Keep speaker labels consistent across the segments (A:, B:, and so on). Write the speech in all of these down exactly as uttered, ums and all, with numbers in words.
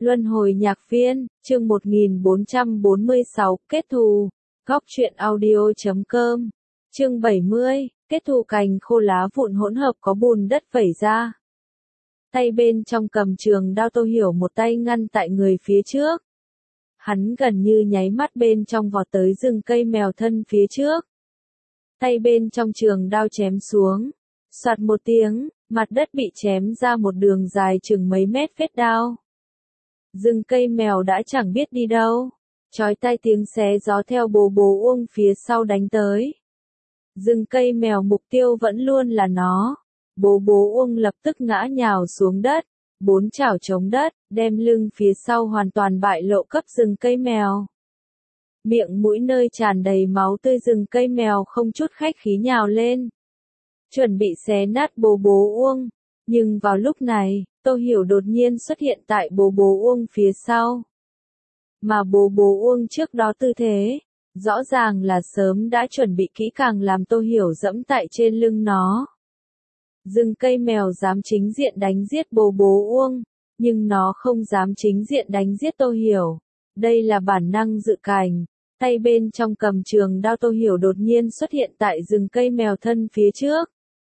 A: Luân hồi nhạc viên, chương một nghìn bốn trăm bốn mươi sáu, kết thù. Góc truyện audio chấm com. Chương bảy mươi, kết thù. Cành khô lá vụn hỗn hợp có bùn đất vẩy ra. Tay bên trong cầm trường đao, Tô Hiểu một tay ngăn tại người phía trước. Hắn gần như nháy mắt bên trong vọt tới rừng cây mèo thân phía trước. Tay bên trong trường đao chém xuống. Soạt một tiếng, mặt đất bị chém ra một đường dài chừng mấy mét vết đao. Rừng cây mèo đã chẳng biết đi đâu. Chói tai tiếng xé gió theo bồ bồ uông phía sau đánh tới. Rừng cây mèo mục tiêu vẫn luôn là nó. Bố bố uông lập tức ngã nhào xuống đất. Bốn chảo chống đất, đem lưng phía sau hoàn toàn bại lộ cấp rừng cây mèo. Miệng mũi nơi tràn đầy máu tươi, rừng cây mèo không chút khách khí nhào lên. Chuẩn bị xé nát bố bố uông. Nhưng vào lúc này, Tô Hiểu đột nhiên xuất hiện tại bố bố uông phía sau. Mà bố bố uông trước đó tư thế, rõ ràng là sớm đã chuẩn bị kỹ càng, làm Tô Hiểu dẫm tại trên lưng nó. Rừng cây mèo dám chính diện đánh giết bố bố uông, nhưng nó không dám chính diện đánh giết Tô Hiểu. Đây là bản năng dự cảnh. Tay bên trong cầm trường đao, Tô Hiểu đột nhiên xuất hiện tại rừng cây mèo thân phía trước.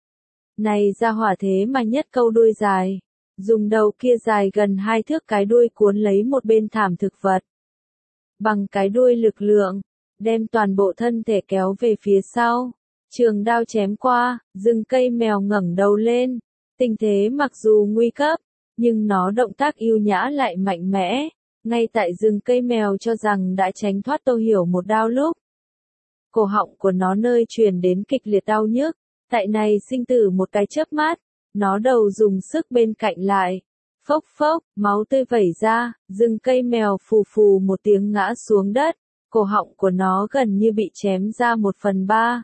A: Này ra hỏa thế mà nhất câu đuôi dài, dùng đầu kia dài gần hai thước cái đuôi cuốn lấy một bên thảm thực vật. Bằng cái đuôi lực lượng, đem toàn bộ thân thể kéo về phía sau. Trường đao chém qua, rừng cây mèo ngẩng đầu lên. Tình thế mặc dù nguy cấp, nhưng nó động tác ưu nhã lại mạnh mẽ. Ngay tại rừng cây mèo cho rằng đã tránh thoát Tô Hiểu một đao lúc, cổ họng của nó nơi truyền đến kịch liệt đau nhức. Tại này sinh tử một cái chớp mắt, nó đầu dùng sức bên cạnh lại. Phốc phốc, máu tươi vẩy ra, rừng cây mèo phù phù một tiếng ngã xuống đất. Cổ họng của nó gần như bị chém ra một phần ba.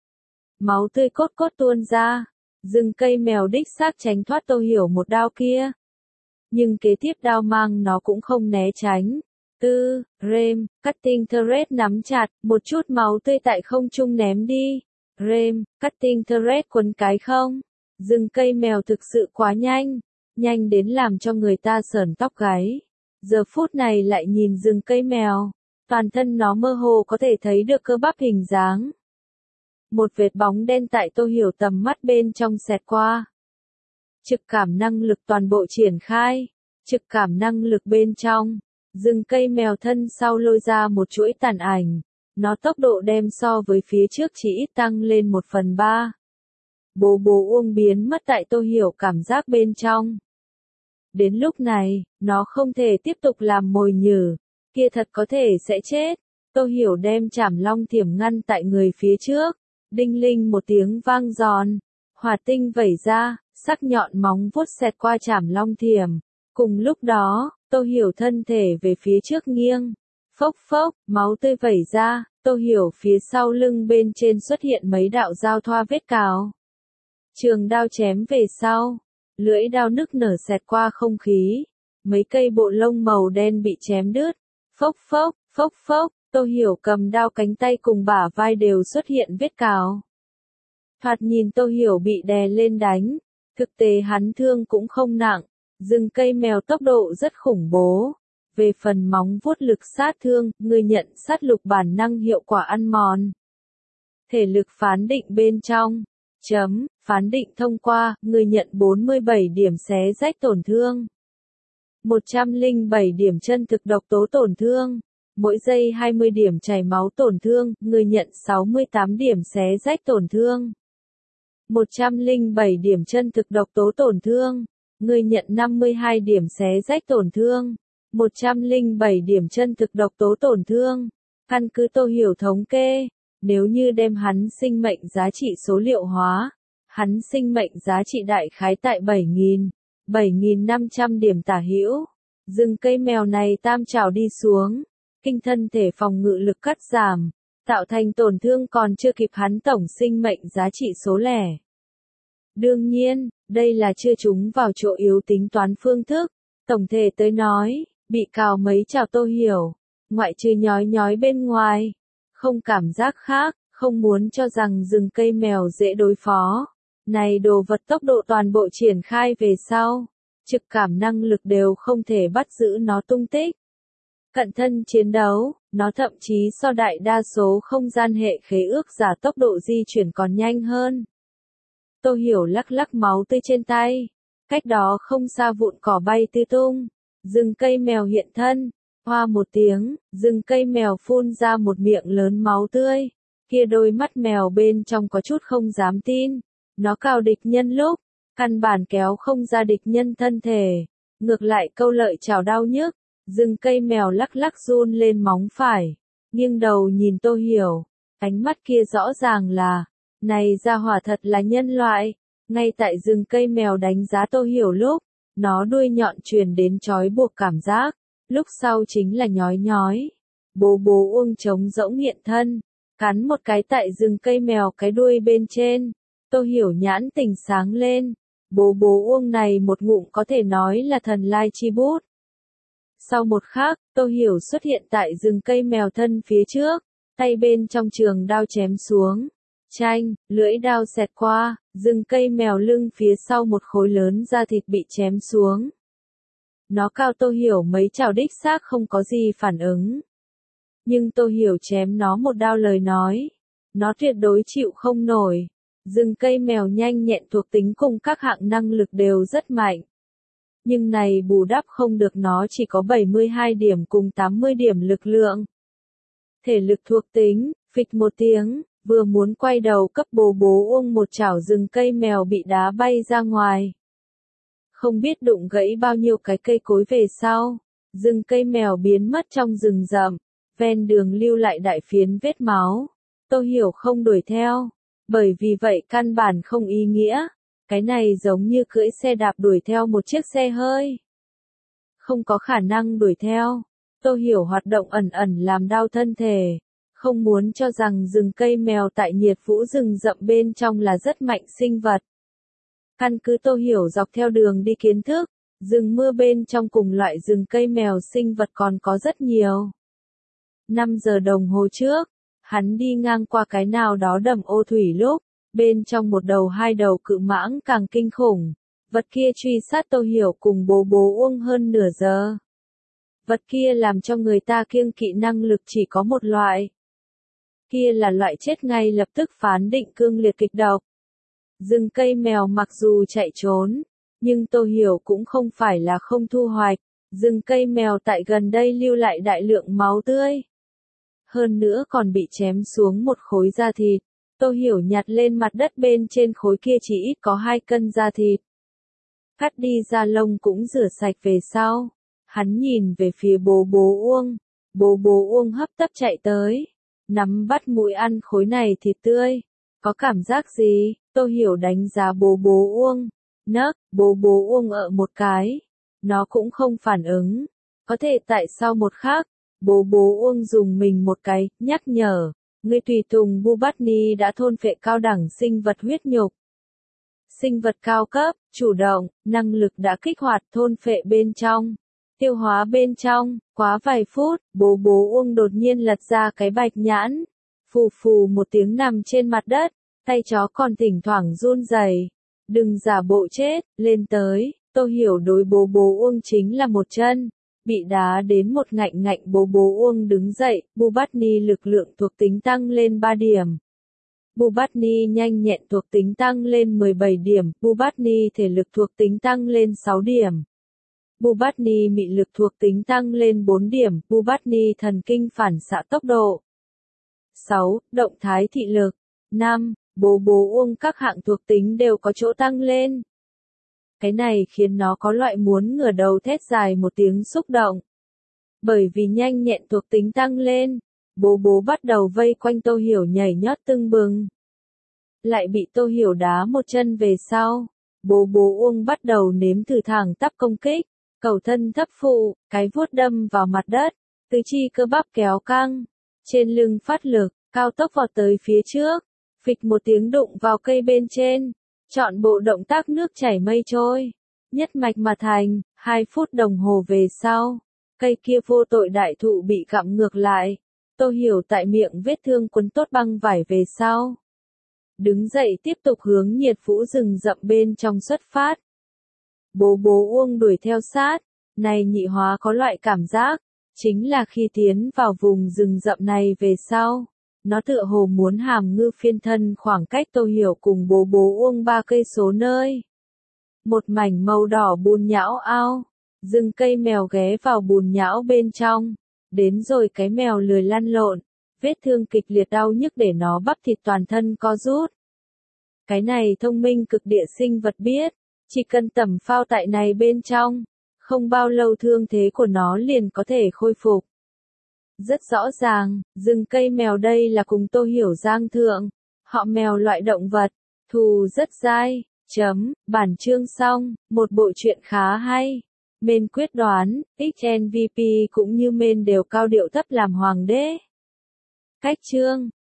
A: Máu tươi cốt cốt tuôn ra. Rừng cây mèo đích xác tránh thoát Tô Hiểu một đao kia. Nhưng kế tiếp đao mang nó cũng không né tránh. Tư, rem, cutting thread nắm chặt, một chút máu tươi tại không trung ném đi. Rem, cutting thread quấn cái không. Rừng cây mèo thực sự quá nhanh. Nhanh đến làm cho người ta sởn tóc gáy. Giờ phút này lại nhìn rừng cây mèo. Toàn thân nó mơ hồ có thể thấy được cơ bắp hình dáng. Một vệt bóng đen tại Tô Hiểu tầm mắt bên trong xẹt qua. Trực cảm năng lực toàn bộ triển khai. Trực cảm năng lực bên trong. Rừng cây mèo thân sau lôi ra một chuỗi tàn ảnh. Nó tốc độ đem so với phía trước chỉ ít tăng lên một phần ba. Bố bố uông biến mất tại Tô Hiểu cảm giác bên trong. Đến lúc này, nó không thể tiếp tục làm mồi nhử. Kia thật có thể sẽ chết. Tô Hiểu đem chảm long thiểm ngăn tại người phía trước. Đinh linh một tiếng vang giòn. Hỏa tinh vẩy ra, sắc nhọn móng vuốt xẹt qua chảm long thiểm. Cùng lúc đó, Tô Hiểu thân thể về phía trước nghiêng. Phốc phốc, máu tươi vẩy ra. Tô Hiểu phía sau lưng bên trên xuất hiện mấy đạo giao thoa vết cào. Trường đao chém về sau. Lưỡi đao nức nở xẹt qua không khí. Mấy cây bộ lông màu đen bị chém đứt. Phốc phốc, phốc phốc. Tô Hiểu cầm đao, cánh tay cùng bả vai đều xuất hiện vết cào. Thoạt nhìn Tô Hiểu bị đè lên đánh. Thực tế hắn thương cũng không nặng. Rừng cây mèo tốc độ rất khủng bố. Về phần móng vuốt lực sát thương, người nhận sát lục bản năng hiệu quả ăn mòn. Thể lực phán định bên trong. Chấm, phán định thông qua, người nhận bốn mươi bảy điểm xé rách tổn thương. một trăm lẻ bảy điểm chân thực độc tố tổn thương. Mỗi giây hai mươi điểm chảy máu tổn thương, người nhận sáu mươi tám điểm xé rách tổn thương. một trăm lẻ bảy điểm chân thực độc tố tổn thương, người nhận năm mươi hai điểm xé rách tổn thương. một trăm lẻ bảy điểm chân thực độc tố tổn thương. Căn cứ Tô Hiểu thống kê, nếu như đem hắn sinh mệnh giá trị số liệu hóa, hắn sinh mệnh giá trị đại khái tại bảy nghìn, bảy nghìn năm trăm điểm tả hữu. Rừng cây mèo này tam trảo đi xuống, kinh thân thể phòng ngự lực cắt giảm, tạo thành tổn thương còn chưa kịp hắn tổng sinh mệnh giá trị số lẻ. Đương nhiên, đây là chưa trúng vào chỗ yếu tính toán phương thức. Tổng thể tới nói, bị cào mấy chảo Tô Hiểu, ngoại trừ nhói nhói bên ngoài, không cảm giác khác, không muốn cho rằng rừng cây mèo dễ đối phó. Này đồ vật tốc độ toàn bộ triển khai về sau, trực cảm năng lực đều không thể bắt giữ nó tung tích. Cận thân chiến đấu, nó thậm chí so đại đa số không gian hệ khế ước giả tốc độ di chuyển còn nhanh hơn. Tô Hiểu lắc lắc máu tươi trên tay. Cách đó không xa vụn cỏ bay tứ tung. Rừng cây mèo hiện thân. Hoa một tiếng, rừng cây mèo phun ra một miệng lớn máu tươi. Kia đôi mắt mèo bên trong có chút không dám tin. Nó cào địch nhân lúc, căn bản kéo không ra địch nhân thân thể. Ngược lại câu lợi chảo đau nhức. Rừng cây mèo lắc lắc run lên móng phải. Nghiêng đầu nhìn Tô Hiểu. Ánh mắt kia rõ ràng là, này ra hỏa thật là nhân loại. Ngay tại rừng cây mèo đánh giá Tô Hiểu lúc, nó đuôi nhọn truyền đến trói buộc cảm giác. Lúc sau chính là nhói nhói. Bố bố Uông trống rỗng hiện thân. Cắn một cái tại rừng cây mèo cái đuôi bên trên. Tô Hiểu nhãn tỉnh sáng lên. Bố bố Uông này một ngụm có thể nói là thần lai chi bút. Sau một khắc, Tô Hiểu xuất hiện tại rừng cây mèo thân phía trước. Tay bên trong trường đao chém xuống. Chanh, lưỡi đao xẹt qua, rừng cây mèo lưng phía sau một khối lớn da thịt bị chém xuống. Nó cao Tô Hiểu mấy chảo đích xác không có gì phản ứng. Nhưng Tô Hiểu chém nó một đao lời nói. Nó tuyệt đối chịu không nổi. Rừng cây mèo nhanh nhẹn thuộc tính cùng các hạng năng lực đều rất mạnh. Nhưng này bù đắp không được nó chỉ có bảy mươi hai điểm cùng tám mươi điểm lực lượng. Thể lực thuộc tính, phịch một tiếng, vừa muốn quay đầu cấp bố bố Uông một chảo rừng cây mèo bị đá bay ra ngoài. Không biết đụng gãy bao nhiêu cái cây cối về sau, rừng cây mèo biến mất trong rừng rậm, ven đường lưu lại đại phiến vết máu. Tô Hiểu không đuổi theo, bởi vì vậy căn bản không ý nghĩa. Cái này giống như cưỡi xe đạp đuổi theo một chiếc xe hơi. Không có khả năng đuổi theo. Tô Hiểu hoạt động ẩn ẩn làm đau thân thể. Không muốn cho rằng rừng cây mèo tại nhiệt vũ rừng rậm bên trong là rất mạnh sinh vật. Căn cứ Tô Hiểu dọc theo đường đi kiến thức, rừng mưa bên trong cùng loại rừng cây mèo sinh vật còn có rất nhiều. năm giờ đồng hồ trước, hắn đi ngang qua cái nào đó đầm ô thủy lúc, bên trong một đầu hai đầu cự mãng càng kinh khủng. Vật kia truy sát Tô Hiểu cùng bố bố Uông hơn nửa giờ. Vật kia làm cho người ta kiêng kỵ năng lực chỉ có một loại. Kia là loại chết ngay lập tức phán định cương liệt kịch độc. Rừng cây mèo mặc dù chạy trốn, nhưng Tô Hiểu cũng không phải là không thu hoạch. Rừng cây mèo tại gần đây lưu lại đại lượng máu tươi. Hơn nữa còn bị chém xuống một khối da thịt. Tô Hiểu nhặt lên mặt đất bên trên khối kia chỉ ít có hai cân da thịt. Cắt đi da lông cũng rửa sạch về sau. Hắn nhìn về phía bố bố Uông. Bố bố Uông hấp tấp chạy tới. Nắm bắt mũi ăn khối này thịt tươi. Có cảm giác gì? Tô Hiểu đánh giá bố bố Uông. Nấc, bố bố Uông ợ một cái. Nó cũng không phản ứng. Có thể tại sao một khác, bố bố Uông dùng mình một cái, nhắc nhở. Người tùy tùng Bubatni đã thôn phệ cao đẳng sinh vật huyết nhục. Sinh vật cao cấp, chủ động, năng lực đã kích hoạt thôn phệ bên trong. Tiêu hóa bên trong, quá vài phút, bố bố Uông đột nhiên lật ra cái bạch nhãn. Phù phù một tiếng nằm trên mặt đất, tay chó còn thỉnh thoảng run rẩy. Đừng giả bộ chết, lên tới, Tô Hiểu đối bố bố Uông chính là một chân. Bị đá đến một ngạnh ngạnh bố bố Uông đứng dậy, Bubatni lực lượng thuộc tính tăng lên ba điểm. Bubatni nhanh nhẹn thuộc tính tăng lên mười bảy điểm, Bubatni thể lực thuộc tính tăng lên sáu điểm. Bubatni mị lực thuộc tính tăng lên bốn điểm, Bubatni thần kinh phản xạ tốc độ. sáu. Động thái thị lực. năm. Bố bố Uông các hạng thuộc tính đều có chỗ tăng lên. Cái này khiến nó có loại muốn ngửa đầu thét dài một tiếng xúc động. Bởi vì nhanh nhẹn thuộc tính tăng lên, bố bố bắt đầu vây quanh Tô Hiểu nhảy nhót tưng bừng. Lại bị Tô Hiểu đá một chân về sau. Bố bố Uông bắt đầu nếm thử thẳng tắp công kích, cầu thân thấp phụ, cái vuốt đâm vào mặt đất, tứ chi cơ bắp kéo căng, trên lưng phát lực, cao tốc vọt tới phía trước, phịch một tiếng đụng vào cây bên trên. Chọn bộ động tác nước chảy mây trôi, nhất mạch mà thành. Hai phút đồng hồ về sau, cây kia vô tội đại thụ bị gặm ngược lại. Tô Hiểu tại miệng vết thương quấn tốt băng vải về sau. Đứng dậy tiếp tục hướng nhiệt vũ rừng rậm bên trong xuất phát. Bố bố Uông đuổi theo sát, này nhị hóa có loại cảm giác, chính là khi tiến vào vùng rừng rậm này về sau, nó tựa hồ muốn hàm ngư phiên thân khoảng cách Tô Hiểu cùng bố bố Uông ba cây số nơi. Một mảnh màu đỏ bùn nhão ao, rừng cây mèo ghé vào bùn nhão bên trong, đến rồi cái mèo lười lăn lộn, vết thương kịch liệt đau nhức để nó bắp thịt toàn thân co rút. Cái này thông minh cực địa sinh vật biết, chỉ cần tẩm phao tại này bên trong, không bao lâu thương thế của nó liền có thể khôi phục. Rất rõ ràng, rừng cây mèo đây là cùng Tô Hiểu giang thượng, họ mèo loại động vật, thù rất dai, chấm, bản chương xong, một bộ truyện khá hay. Mên quyết đoán, ích en vê pê cũng như Mên đều cao điệu thấp làm hoàng đế. Cách chương